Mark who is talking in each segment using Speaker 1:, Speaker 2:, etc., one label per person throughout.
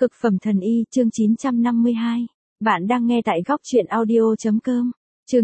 Speaker 1: Cực phẩm thần y, chương 952. Bạn đang nghe tại góc truyện audio.com. Chương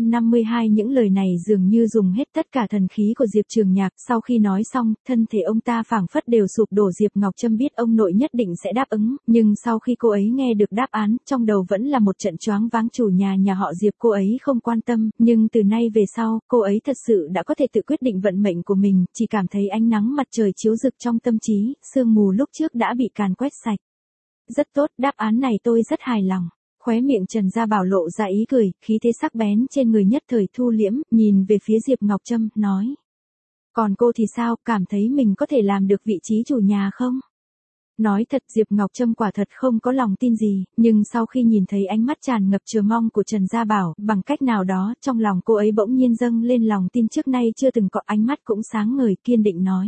Speaker 1: 952. Những lời này dường như dùng hết tất cả thần khí của Diệp Trường Nhạc. Sau khi nói xong, thân thể ông ta phảng phất đều sụp đổ. Diệp Ngọc Trâm biết ông nội nhất định sẽ đáp ứng, nhưng sau khi cô ấy nghe được đáp án, trong đầu vẫn là một trận choáng váng. Chủ nhà họ Diệp cô ấy không quan tâm, nhưng từ nay về sau, cô ấy thật sự đã có thể tự quyết định vận mệnh của mình, chỉ cảm thấy ánh nắng mặt trời chiếu rực trong tâm trí, sương mù lúc trước đã bị càn quét sạch. Rất tốt, đáp án này tôi rất hài lòng. Khóe miệng Trần Gia Bảo lộ ra ý cười, khí thế sắc bén trên người nhất thời thu liễm, nhìn về phía Diệp Ngọc Trâm, nói. Còn cô thì sao, cảm thấy mình có thể làm được vị trí chủ nhà không? Nói thật, Diệp Ngọc Trâm quả thật không có lòng tin gì, nhưng sau khi nhìn thấy ánh mắt tràn ngập chờ mong của Trần Gia Bảo, bằng cách nào đó, trong lòng cô ấy bỗng nhiên dâng lên lòng tin trước nay chưa từng có. Ánh mắt cũng sáng ngời, kiên định nói.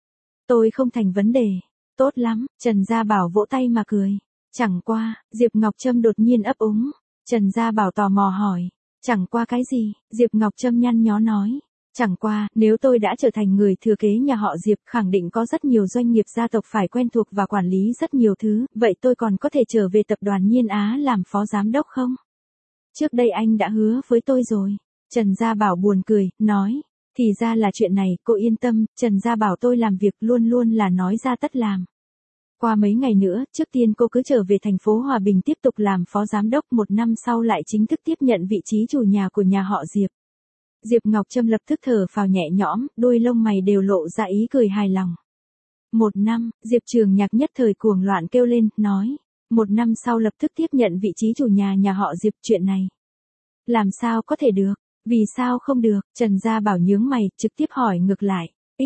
Speaker 1: Tôi không thành vấn đề. Tốt lắm, Trần Gia Bảo vỗ tay mà cười. Chẳng qua, Diệp Ngọc Trâm đột nhiên ấp úng. Trần Gia Bảo tò mò hỏi. Chẳng qua cái gì? Diệp Ngọc Trâm nhăn nhó nói. Chẳng qua, nếu tôi đã trở thành người thừa kế nhà họ Diệp, khẳng định có rất nhiều doanh nghiệp gia tộc phải quen thuộc và quản lý rất nhiều thứ, vậy tôi còn có thể trở về tập đoàn Nhiên Á làm phó giám đốc không? Trước đây anh đã hứa với tôi rồi. Trần Gia Bảo buồn cười, nói. Thì ra là chuyện này, cô yên tâm, Trần Gia Bảo tôi làm việc luôn luôn là nói ra tất làm. Qua mấy ngày nữa, trước tiên cô cứ trở về thành phố Hòa Bình tiếp tục làm phó giám đốc, 1 năm sau lại chính thức tiếp nhận vị trí chủ nhà của nhà họ Diệp. Diệp Ngọc Trâm lập tức thở phào nhẹ nhõm, đôi lông mày đều lộ ra ý cười hài lòng. 1 năm, Diệp Trường Nhạc nhất thời cuồng loạn kêu lên, nói. 1 năm sau lập tức tiếp nhận vị trí chủ nhà họ Diệp, chuyện này. Làm sao có thể được? Vì sao không được? Trần Gia Bảo nhướng mày, trực tiếp hỏi ngược lại.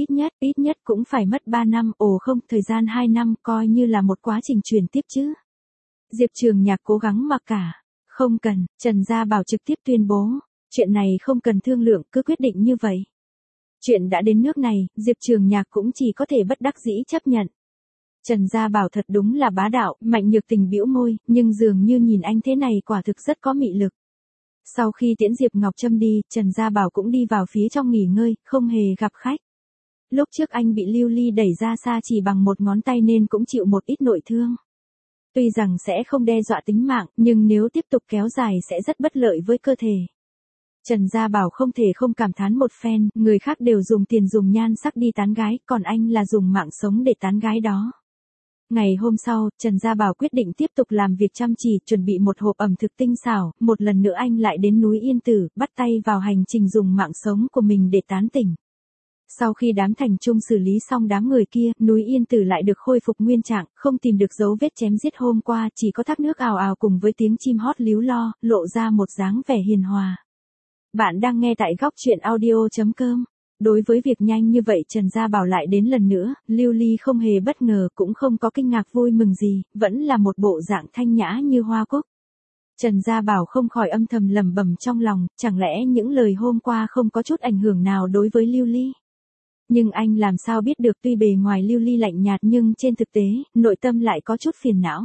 Speaker 1: Ít nhất cũng phải mất 3 năm, ồ không, thời gian 2 năm, coi như là một quá trình truyền tiếp chứ. Diệp Trường Nhạc cố gắng mặc cả. Không cần, Trần Gia Bảo trực tiếp tuyên bố. Chuyện này không cần thương lượng, cứ quyết định như vậy. Chuyện đã đến nước này, Diệp Trường Nhạc cũng chỉ có thể bất đắc dĩ chấp nhận. Trần Gia Bảo thật đúng là bá đạo, Mạnh Nhược Tình bĩu môi, nhưng dường như nhìn anh thế này quả thực rất có mị lực. Sau khi tiễn Diệp Ngọc Trâm đi, Trần Gia Bảo cũng đi vào phía trong nghỉ ngơi, không hề gặp khách. Lúc trước anh bị Lưu Ly đẩy ra xa chỉ bằng một ngón tay nên cũng chịu một ít nội thương. Tuy rằng sẽ không đe dọa tính mạng, nhưng nếu tiếp tục kéo dài sẽ rất bất lợi với cơ thể. Trần Gia Bảo không thể không cảm thán một phen, người khác đều dùng tiền dùng nhan sắc đi tán gái, còn anh là dùng mạng sống để tán gái đó. Ngày hôm sau, Trần Gia Bảo quyết định tiếp tục làm việc chăm chỉ, chuẩn bị một hộp ẩm thực tinh xảo, một lần nữa anh lại đến núi Yên Tử, bắt tay vào hành trình dùng mạng sống của mình để tán tỉnh. Sau khi đám thành trung xử lý xong đám người kia, núi Yên Tử lại được khôi phục nguyên trạng, không tìm được dấu vết chém giết hôm qua, chỉ có thác nước ào ào cùng với tiếng chim hót líu lo, lộ ra một dáng vẻ hiền hòa. Bạn đang nghe tại góc truyện audio.com. Đối với việc nhanh như vậy Trần Gia Bảo lại đến lần nữa, Lưu Ly không hề bất ngờ, cũng không có kinh ngạc vui mừng gì, vẫn là một bộ dạng thanh nhã như hoa cúc. Trần Gia Bảo không khỏi âm thầm lẩm bẩm trong lòng, chẳng lẽ những lời hôm qua không có chút ảnh hưởng nào đối với Lưu Ly? Nhưng anh làm sao biết được, tuy bề ngoài Lưu Ly lạnh nhạt nhưng trên thực tế, nội tâm lại có chút phiền não.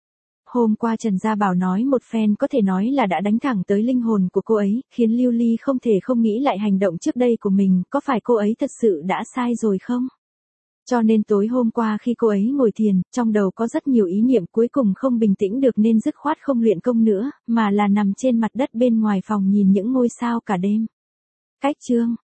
Speaker 1: Hôm qua Trần Gia Bảo nói một phen có thể nói là đã đánh thẳng tới linh hồn của cô ấy, khiến Lưu Ly không thể không nghĩ lại hành động trước đây của mình, có phải cô ấy thật sự đã sai rồi không? Cho nên tối hôm qua khi cô ấy ngồi thiền, trong đầu có rất nhiều ý niệm, cuối cùng không bình tĩnh được nên dứt khoát không luyện công nữa, mà là nằm trên mặt đất bên ngoài phòng nhìn những ngôi sao cả đêm. Cách chương